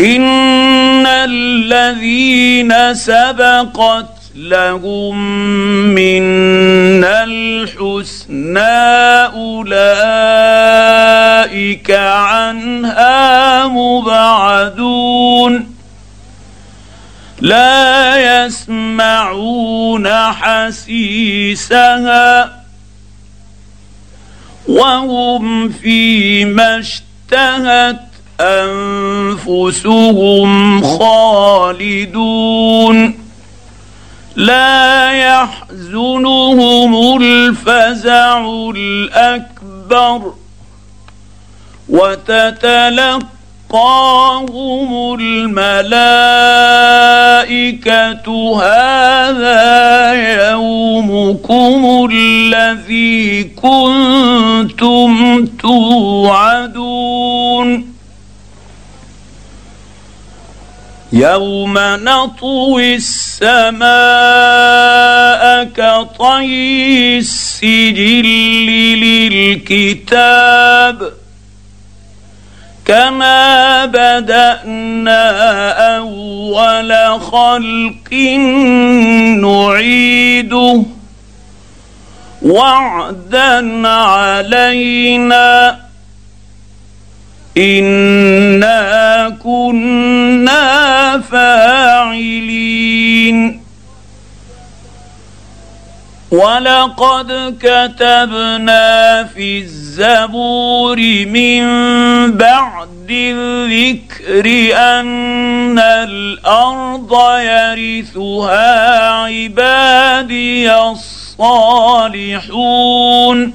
إن الذين سبقت لهم منا الحسنى أولئك عنها مبعدون لا يسمعون حسيسها وهم فيما اشتهت أنفسهم خالدون لا يحزنهم الفزع الأكبر وتتلقاهم الملائكة هذا يومكم الذي كنتم توعدون يوم نطوي السماء كطي السجل للكتاب كما بدأنا أول خلق نعيده وعدا علينا إنا كنا فاعلين ولقد كتبنا في الزبور من بعد الذكر أن الأرض يرثها عبادي الصالحون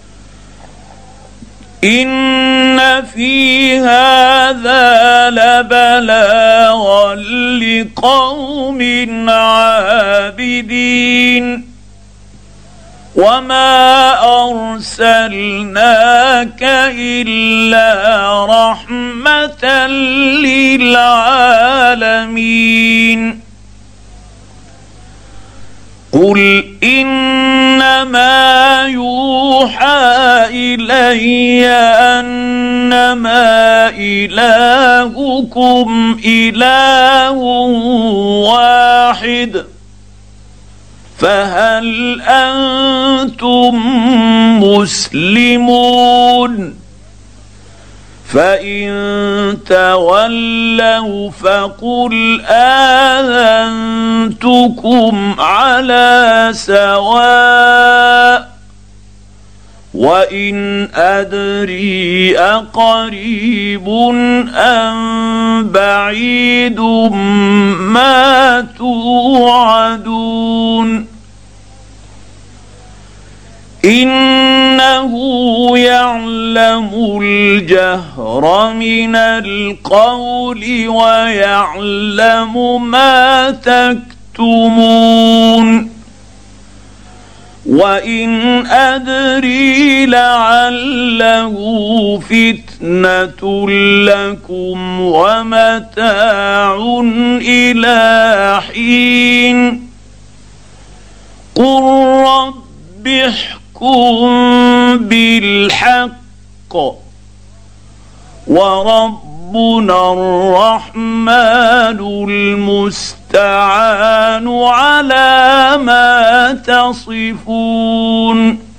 إن في هذا لبلاغا لقوم عابدين وما أرسلناك إلا رحمة للعالمين قل إنما يوحى إلي أنما إلهكم إله واحد فهل أنتم مسلمون فإن تولوا فقل آذنتكم على سواء وإن أدري أقريب أم بعيد ما توعدون إنه يعلم الجهر من القول ويعلم ما تكتمون وإن أدري لعله فتنة لكم ومتاع إلى حين قل رب احكم بالحق وربنا الرحمن المستعان على ما تصفون